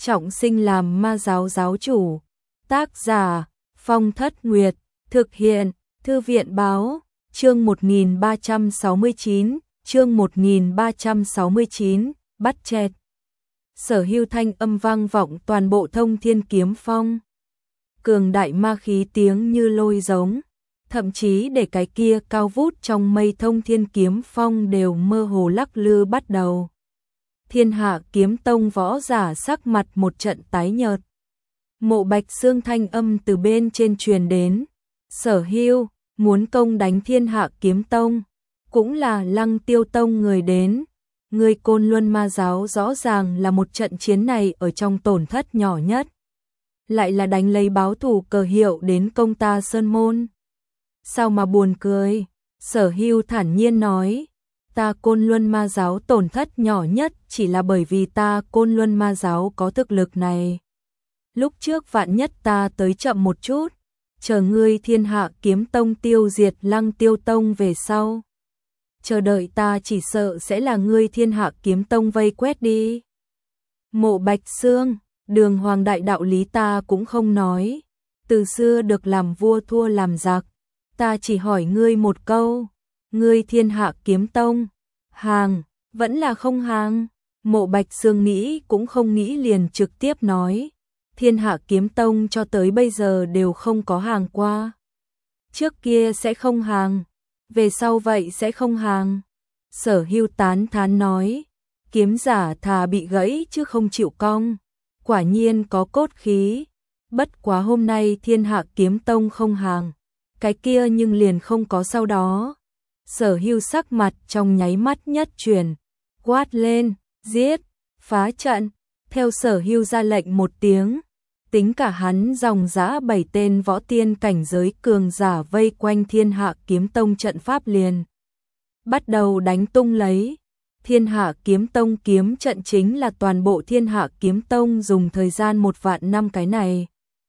trọng sinh làm ma giáo giáo chủ. Tác giả Phong Thất Nguyệt, thực hiện Thư viện báo, chương 1369, chương 1369, bắt chẹt. Sở hưu thanh âm vang vọng toàn bộ Thông Thiên Kiếm Phong. Cường đại ma khí tiếng như lôi giống, thậm chí để cái kia cao vút trong mây Thông Thiên Kiếm Phong đều mơ hồ lắc lư bắt đầu. Thiên Hạ Kiếm Tông võ giả sắc mặt một trận tái nhợt. Mộ Bạch Xương thanh âm từ bên trên truyền đến, Sở hưu muốn công đánh Thiên Hạ Kiếm Tông, cũng là Lăng Tiêu Tông người đến. Người Côn Luân ma giáo rõ ràng là một trận chiến này ở trong tổn thất nhỏ nhất, lại là đánh lấy báo thù cờ hiệu đến công ta Sơn Môn. Sao mà buồn cười, Sở hưu thản nhiên nói, ta Côn Luân ma giáo tổn thất nhỏ nhất chỉ là bởi vì ta Côn Luân ma giáo có thực lực này. Lúc trước vạn nhất ta tới chậm một chút, chờ ngươi Thiên Hạ Kiếm Tông tiêu diệt Lăng Tiêu Tông về sau, chờ đợi ta chỉ sợ sẽ là ngươi Thiên Hạ Kiếm Tông vây quét đi. Mộ Bạch Xương, đường hoàng đại đạo lý ta cũng không nói, từ xưa được làm vua thua làm giặc, ta chỉ hỏi ngươi một câu, ngươi Thiên Hạ Kiếm Tông, hàng, vẫn là không hàng? Mộ Bạch Xương nghĩ cũng không nghĩ liền trực tiếp nói, Thiên Hạ Kiếm Tông cho tới bây giờ đều không có hàng qua. Trước kia sẽ không hàng, về sau vậy sẽ không hàng. Sở hưu tán thán nói, kiếm giả thà bị gãy chứ không chịu cong, quả nhiên có cốt khí. Bất quá hôm nay Thiên Hạ Kiếm Tông không hàng, cái kia nhưng liền không có sau đó. Sở hưu sắc mặt trong nháy mắt nhất chuyển, quát lên, giết, phá trận. Theo Sở hưu ra lệnh một tiếng, tính cả hắn dòng dã 7 tên võ tiên cảnh giới cường giả vây quanh Thiên Hạ Kiếm Tông trận pháp liền bắt đầu đánh tung lấy. Thiên Hạ Kiếm Tông kiếm trận chính là toàn bộ Thiên Hạ Kiếm Tông dùng thời gian 1 vạn năm cái này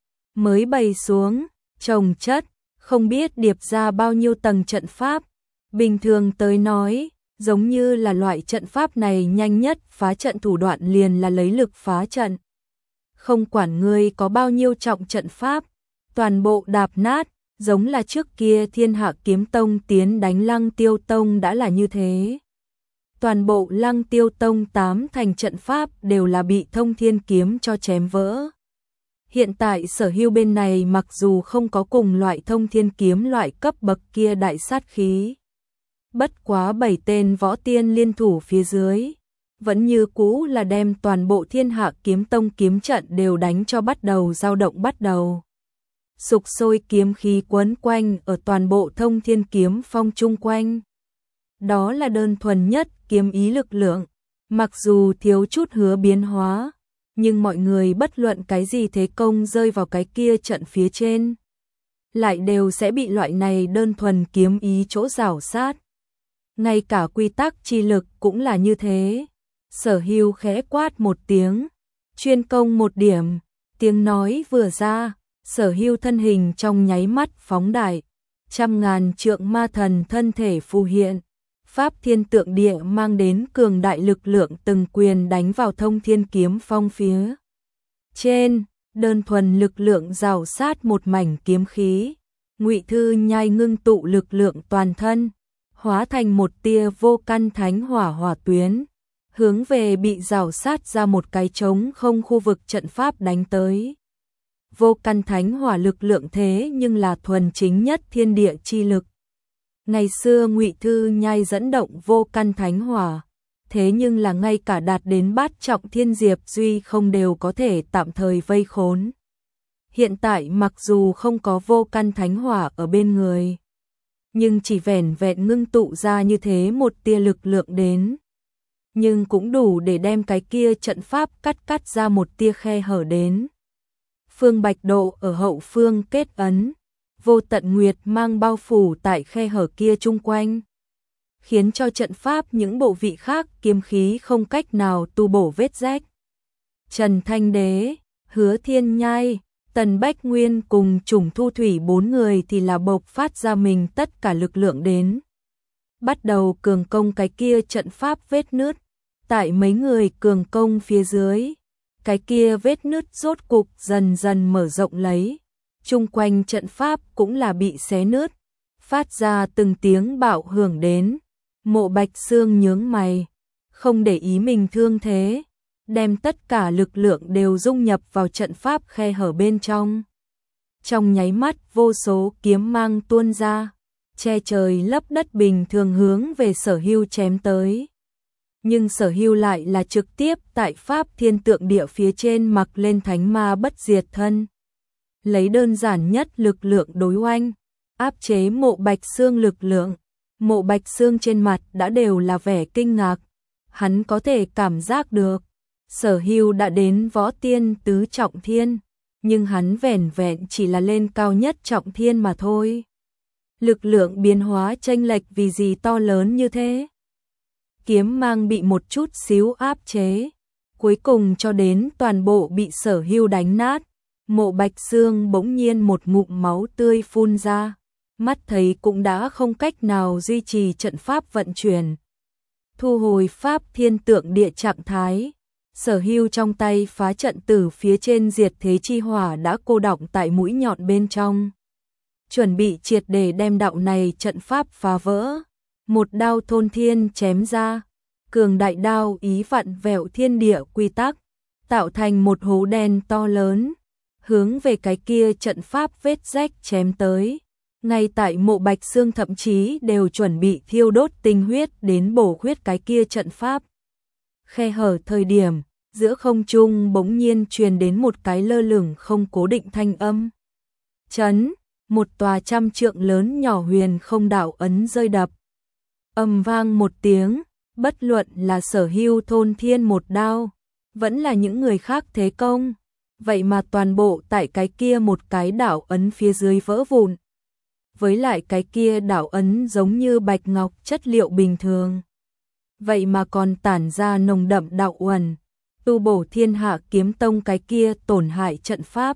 mới bày xuống, chồng chất, không biết điệp ra bao nhiêu tầng trận pháp. Bình thường tới nói, giống như là loại trận pháp này nhanh nhất phá trận thủ đoạn liền là lấy lực phá trận. Không quản ngươi có bao nhiêu trọng trận pháp, toàn bộ đạp nát, giống là trước kia Thiên Hạ Kiếm Tông tiến đánh Lăng Tiêu Tông đã là như thế. Toàn bộ Lăng Tiêu Tông 8 thành trận pháp đều là bị Thông Thiên Kiếm cho chém vỡ. Hiện tại Sở hưu bên này mặc dù không có cùng loại Thông Thiên Kiếm loại cấp bậc kia đại sát khí, bất quá 7 tên võ tiên liên thủ phía dưới, vẫn như cũ là đem toàn bộ Thiên Hạ Kiếm Tông kiếm trận đều đánh cho bắt đầu dao động bắt đầu. Sục sôi kiếm khí quấn quanh ở toàn bộ Thông Thiên Kiếm Phong chung quanh. Đó là đơn thuần nhất kiếm ý lực lượng, mặc dù thiếu chút hứa biến hóa, nhưng mọi người bất luận cái gì thế công rơi vào cái kia trận phía trên, lại đều sẽ bị loại này đơn thuần kiếm ý chỗ rảo sát. Ngay cả quy tắc chi lực cũng là như thế. Sở hưu khẽ quát một tiếng, chuyên công một điểm, tiếng nói vừa ra, Sở hưu thân hình trong nháy mắt phóng đại, 100.000 trượng ma thần thân thể phù hiện, pháp thiên tượng địa mang đến cường đại lực lượng từng quyền đánh vào Thông Thiên Kiếm Phong phía trên, đơn thuần lực lượng rào sát một mảnh kiếm khí. Ngụy Thư Nhai ngưng tụ lực lượng toàn thân, hóa thành một tia vô căn thánh hỏa hỏa tuyến, hướng về bị rào sát ra một cái trống không khu vực trận pháp đánh tới. Vô căn thánh hỏa lực lượng thế nhưng là thuần chính nhất thiên địa chi lực. Ngày xưa Ngụy Thư Nhai dẫn động vô căn thánh hỏa, thế nhưng là ngay cả đạt đến bát trọng thiên diệp duy không đều có thể tạm thời vây khốn. Hiện tại mặc dù không có vô căn thánh hỏa ở bên người, nhưng chỉ vẻn vẹn ngưng tụ ra như thế một tia lực lượng đến, nhưng cũng đủ để đem cái kia trận pháp cắt ra một tia khe hở đến. Phương Bạch Độ ở hậu phương kết ấn, vô tận nguyệt mang bao phủ tại khe hở kia chung quanh, khiến cho trận pháp những bộ vị khác kiếm khí không cách nào tu bổ vết rách. Trần Thanh Đế, Hứa Thiên Nhai, Tần Bách Nguyên cùng Trùng Thu Thủy 4 người thì là bộc phát ra mình tất cả lực lượng đến, bắt đầu cường công cái kia trận pháp vết nứt. Tại mấy người cường công phía dưới, cái kia vết nứt rốt cục dần dần mở rộng lấy, chung quanh trận pháp cũng là bị xé nứt, phát ra từng tiếng bạo hưởng đến. Mộ Bạch Xương nhướng mày, không để ý mình thương thế, đem tất cả lực lượng đều dung nhập vào trận pháp khe hở bên trong. Trong nháy mắt vô số kiếm mang tuôn ra, che trời lấp đất bình thường hướng về Sở Hưu chém tới. Nhưng Sở Hưu lại là trực tiếp tại Pháp Thiên Tượng Địa phía trên mặc lên Thánh Ma Bất Diệt Thân. Lấy đơn giản nhất lực lượng đối oanh, áp chế Mộ Bạch Xương lực lượng. Mộ Bạch Xương trên mặt đã đều là vẻ kinh ngạc, hắn có thể cảm giác được, Sở Hưu đã đến võ tiên tứ trọng thiên, nhưng hắn vẻn vẹn chỉ là lên cao nhất trọng thiên mà thôi. Lực lượng biến hóa chênh lệch vì gì to lớn như thế? Kiếm mang bị một chút xíu áp chế, cuối cùng cho đến toàn bộ bị Sở Hưu đánh nát. Mộ Bạch Xương bỗng nhiên một ngụm máu tươi phun ra, mắt thấy cũng đã không cách nào duy trì trận pháp vận chuyển. Thu hồi Pháp Thiên Tượng Địa trạng thái, Sở Hưu trong tay phá trận tử phía trên diệt thế chi hỏa đã cô đọng tại mũi nhọn bên trong. Chuẩn bị triệt để đem đạo này trận pháp phá vỡ. Một đao thôn thiên chém ra, cường đại đao ý vặn vẹo thiên địa quy tắc, tạo thành một hố đen to lớn, hướng về cái kia trận pháp vết rách chém tới. Ngay tại Mộ Bạch Xương thậm chí đều chuẩn bị thiêu đốt tinh huyết đến bổ khuyết cái kia trận pháp. Khe hở thời điểm, giữa không trung bỗng nhiên truyền đến một cái lơ lửng không cố định thanh âm. Chấn, một tòa 100 trượng lớn nhỏ huyền không đạo ấn rơi đập. Ầm vang một tiếng, bất luận là Sở Hưu thôn thiên một đao, vẫn là những người khác thế công, vậy mà toàn bộ tại cái kia một cái đạo ấn phía dưới vỡ vụn. Với lại cái kia đạo ấn giống như bạch ngọc chất liệu bình thường, vậy mà còn tản ra nồng đậm đạo uẩn, tu bổ Thiên Hạ Kiếm Tông cái kia tổn hại trận pháp.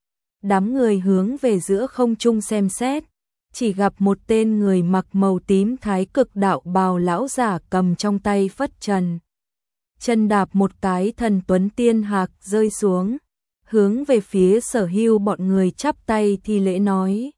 Đám người hướng về giữa không trung xem xét, chỉ gặp một tên người mặc màu tím thái cực đạo bào lão giả cầm trong tay phất trần. Chân đạp một cái thần tuấn tiên hạc rơi xuống, hướng về phía Sở Hưu bọn người chắp tay thi lễ nói.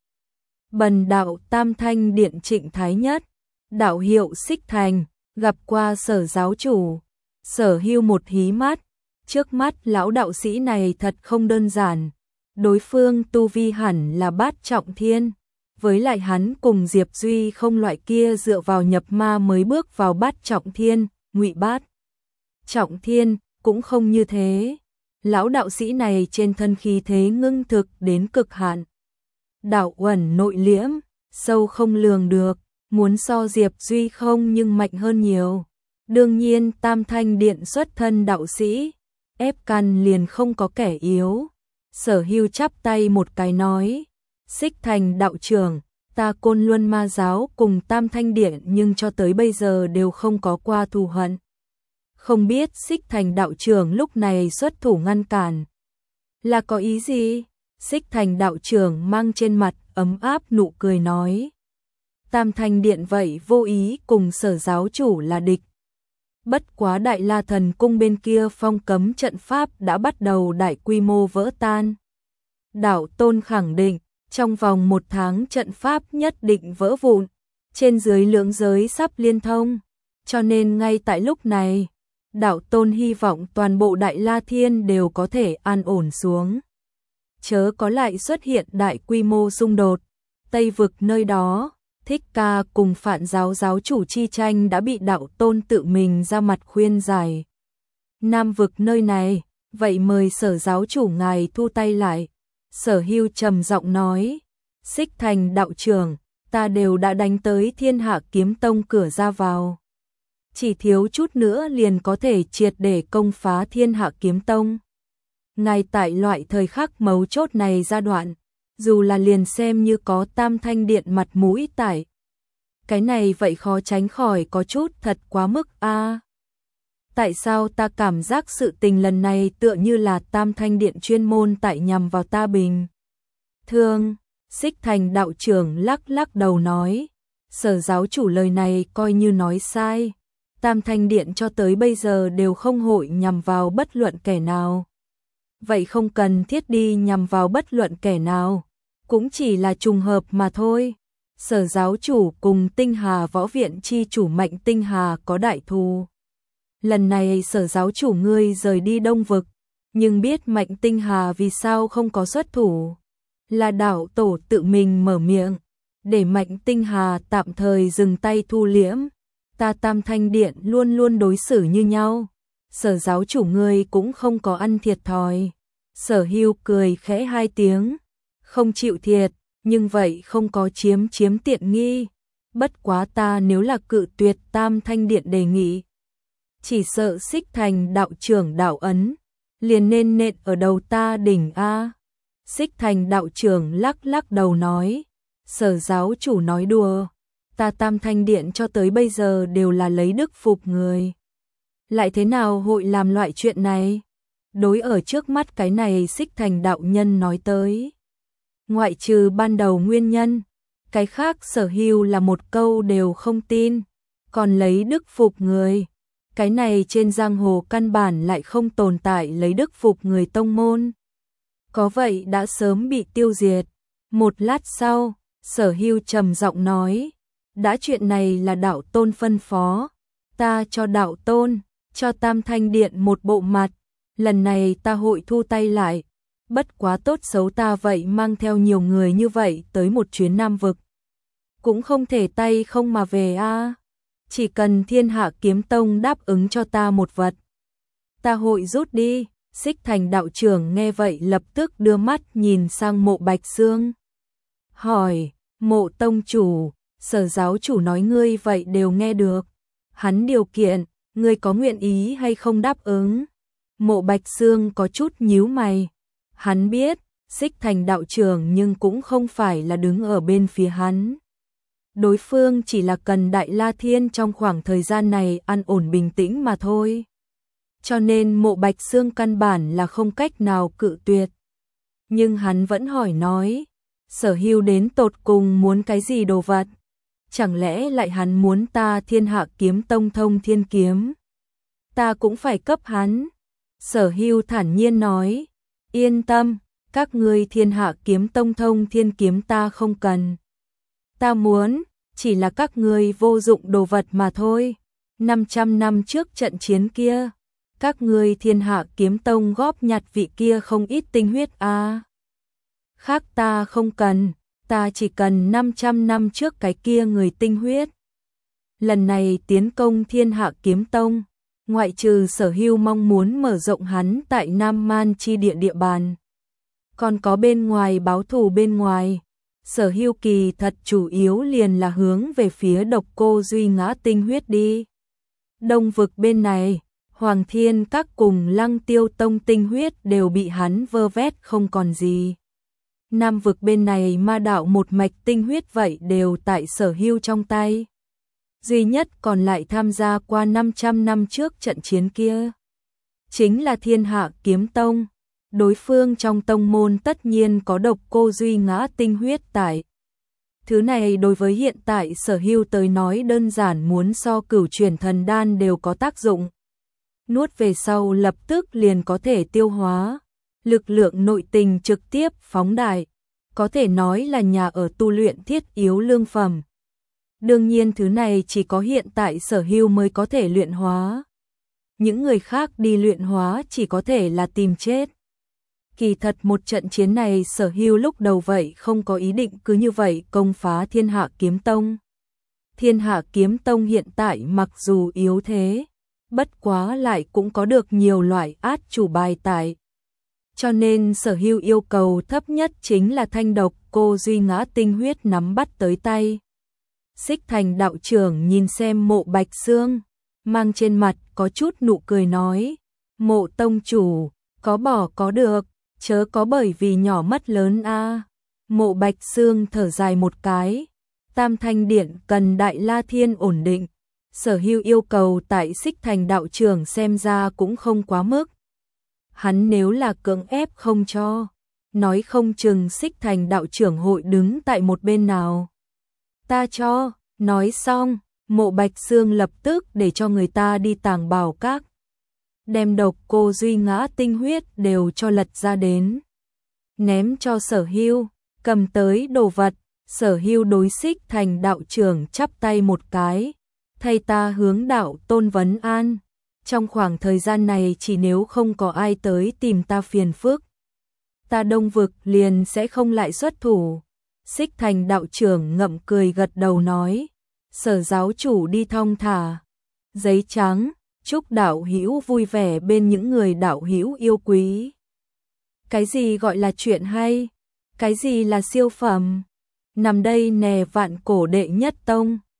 Bần đạo Tam Thanh Điện Trịnh Thái Nhất, đạo hiệu Xích Thành, gặp qua Sở giáo chủ. Sở Hưu một hí mắt, trước mắt lão đạo sĩ này thật không đơn giản, đối phương tu vi hẳn là bát trọng thiên, với lại hắn cùng Diệp Duy không loại kia dựa vào nhập ma mới bước vào bát trọng thiên, ngụy bát trọng thiên cũng không như thế. Lão đạo sĩ này trên thân khí thế ngưng thực đến cực hạn, đạo uẩn nội liễm, sâu không lường được, muốn so Diệp Duy không nhưng mạnh hơn nhiều. Đương nhiên Tam Thanh Điện xuất thân đạo sĩ, ép căn liền không có kẻ yếu. Sở Hưu chắp tay một cái nói, Xích Thành đạo trưởng, ta Côn Luân Ma giáo cùng Tam Thanh Điện nhưng cho tới bây giờ đều không có qua thù hận. Không biết Xích Thành đạo trưởng lúc này xuất thủ ngăn cản là có ý gì? Xích Thành đạo trưởng mang trên mặt ấm áp nụ cười nói, Tam Thanh Điện vậy vô ý cùng Sở giáo chủ là địch. Bất quá Đại La Thần cung bên kia phong cấm trận pháp đã bắt đầu đại quy mô vỡ tan. Đạo tôn khẳng định, trong vòng 1 tháng trận pháp nhất định vỡ vụn, trên dưới lưỡng giới sắp liên thông, cho nên ngay tại lúc này, đạo tôn hy vọng toàn bộ Đại La Thiên đều có thể an ổn xuống. Chớ có lại xuất hiện đại quy mô xung đột. Tây vực nơi đó, Thích Ca cùng Phạn giáo giáo chủ chi tranh đã bị đạo tôn tự mình ra mặt khuyên giải. Nam vực nơi này, vậy mời Sở giáo chủ ngài thu tay lại. Sở Hưu trầm giọng nói, Xích Thành đạo trưởng, ta đều đã đánh tới Thiên Hạ Kiếm Tông cửa ra vào. Chỉ thiếu chút nữa liền có thể triệt để công phá Thiên Hạ Kiếm Tông. Ngay tại loại thời khắc mấu chốt này giai đoạn, dù là liền xem như có Tam Thanh Điện mặt mũi tại. Cái này vậy khó tránh khỏi có chút thật quá mức a. Tại sao ta cảm giác sự tình lần này tựa như là Tam Thanh Điện chuyên môn tại nhằm vào ta bình thường? Xích Thành đạo trưởng lắc lắc đầu nói, Sở giáo chủ lời này coi như nói sai. Tam Thanh Điện cho tới bây giờ đều không hội nhằm vào bất luận kẻ nào, vậy không cần thiết đi nhằm vào bất luận kẻ nào, cũng chỉ là trùng hợp mà thôi. Sở giáo chủ cùng Tinh Hà Võ Viện chi chủ Mạnh Tinh Hà có đại thù. Lần này sở giáo chủ ngươi rời đi Đông Vực, nhưng biết Mạnh Tinh Hà vì sao không có xuất thủ. Là đạo tổ tự mình mở miệng, để Mạnh Tinh Hà tạm thời dừng tay thu liễm. Ta Tam Thanh Điện luôn luôn đối xử như nhau. Sở giáo chủ ngươi cũng không có ăn thiệt thòi. Sở Hưu cười khẽ hai tiếng, không chịu thiệt, nhưng vậy không có chiếm tiện nghi. Bất quá ta nếu là cự tuyệt Tam Thanh Điện đề nghị, chỉ sợ Xích Thành đạo trưởng đạo ấn, liền nên nện ở đầu ta đỉnh a. Xích Thành đạo trưởng lắc lắc đầu nói, sở giáo chủ nói đùa, ta Tam Thanh Điện cho tới bây giờ đều là lấy đức phục người. Lại thế nào hội làm loại chuyện này? Đối ở trước mắt cái này Xích Thành đạo nhân nói tới. Ngoại trừ ban đầu nguyên nhân, cái khác Sở Hưu là một câu đều không tin, còn lấy đức phục người. Cái này trên giang hồ căn bản lại không tồn tại lấy đức phục người tông môn. Có vậy đã sớm bị tiêu diệt. Một lát sau, Sở Hưu trầm giọng nói, đã chuyện này là đạo tôn phân phó, ta cho đạo tôn, cho Tam Thanh Điện một bộ mặt, lần này ta hội thu tay lại. Bất quá tốt xấu ta vậy mang theo nhiều người như vậy tới một chuyến Nam Vực, cũng không thể tay không mà về a. Chỉ cần Thiên Hạ Kiếm Tông đáp ứng cho ta một vật, ta hội rút đi. Xích Thành đạo trưởng nghe vậy lập tức đưa mắt nhìn sang Mộ Bạch Xương, hỏi, Mộ tông chủ, sở giáo chủ nói ngươi vậy đều nghe được, hắn điều kiện, ngươi có nguyện ý hay không đáp ứng? Mộ Bạch Xương có chút nhíu mày, hắn biết Xích Thành đạo trưởng nhưng cũng không phải là đứng ở bên phía hắn. Đối phương chỉ là cần Đại La Thiên trong khoảng thời gian này an ổn bình tĩnh mà thôi. Cho nên Mộ Bạch Xương căn bản là không cách nào cự tuyệt. Nhưng hắn vẫn hỏi nói, Sở Hưu đến tột cùng muốn cái gì đồ vật? Chẳng lẽ lại hắn muốn ta Thiên Hạ Kiếm Tông thông thiên kiếm? Ta cũng phải cấp hắn. Sở Hưu thản nhiên nói, yên tâm, các ngươi Thiên Hạ Kiếm Tông thông thiên kiếm ta không cần. Ta muốn, chỉ là các ngươi vô dụng đồ vật mà thôi. 500 năm trước trận chiến kia, các ngươi Thiên Hạ Kiếm Tông góp nhặt vị kia không ít tinh huyết a. Khác ta không cần, ta chỉ cần 500 năm trước cái kia người tinh huyết. Lần này tiến công Thiên Hạ Kiếm Tông, ngoại trừ Sở Hưu mong muốn mở rộng hắn tại Nam Man chi địa bàn, còn có bên ngoài báo thù bên ngoài. Sở Hưu kỳ thật chủ yếu liền là hướng về phía Độc Cô Duy Ngã tinh huyết đi. Đông Vực bên này, Hoàng Thiên Các cùng Lăng Tiêu Tông tinh huyết đều bị hắn vơ vét không còn gì. Nam Vực bên này Ma đạo một mạch tinh huyết vậy đều tại Sở Hưu trong tay. Duy nhất còn lại tham gia qua 500 năm trước trận chiến kia, chính là Thiên Hạ Kiếm Tông. Đối phương trong tông môn tất nhiên có Độc Cô Duy Ngã tinh huyết tại. Thứ này đối với hiện tại Sở Hưu tới nói đơn giản muốn so Cửu Chuyển Thần Đan đều có tác dụng. Nuốt về sau lập tức liền có thể tiêu hóa, lực lượng nội tình trực tiếp phóng đại, có thể nói là nhà ở tu luyện thiết yếu lương phẩm. Đương nhiên thứ này chỉ có hiện tại Sở Hưu mới có thể luyện hóa. Những người khác đi luyện hóa chỉ có thể là tìm chết. Kỳ thật một trận chiến này Sở Hưu lúc đầu vậy không có ý định cứ như vậy công phá Thiên Hạ Kiếm Tông. Thiên Hạ Kiếm Tông hiện tại mặc dù yếu thế, bất quá lại cũng có được nhiều loại át chủ bài tại. Cho nên Sở Hưu yêu cầu thấp nhất chính là thanh Độc Cô Duy Ngã tinh huyết nắm bắt tới tay. Xích Thành đạo trưởng nhìn xem Mộ Bạch Xương, mang trên mặt có chút nụ cười nói, Mộ tông chủ, có bỏ có được, chớ có bởi vì nhỏ mất lớn a. Mộ Bạch Xương thở dài một cái, Tam Thanh Điện cần Đại La Thiên ổn định. Sở Hưu yêu cầu tại Xích Thành đạo trưởng xem ra cũng không quá mức. Hắn nếu là cưỡng ép không cho, nói không chừng Xích Thành đạo trưởng hội đứng tại một bên nào. Ta cho, nói xong, Mộ Bạch Xương lập tức để cho người ta đi Tàng Bảo Các. đem độc cô Duy ngã tinh huyết đều cho lật ra đến. Ném cho Sở Hưu, cầm tới đồ vật, Sở Hưu đối Xích Thành đạo trưởng chắp tay một cái, thay ta hướng đạo tôn vấn an. Trong khoảng thời gian này chỉ nếu không có ai tới tìm ta phiền phức, ta Đông Vực liền sẽ không lại xuất thủ. Xích Thành đạo trưởng ngậm cười gật đầu nói, Sở giáo chủ đi thong thả. Giấy trắng, chúc đạo hữu vui vẻ bên những người đạo hữu yêu quý. Cái gì gọi là chuyện hay? Cái gì là siêu phẩm? Nằm đây nè Vạn Cổ đệ nhất tông.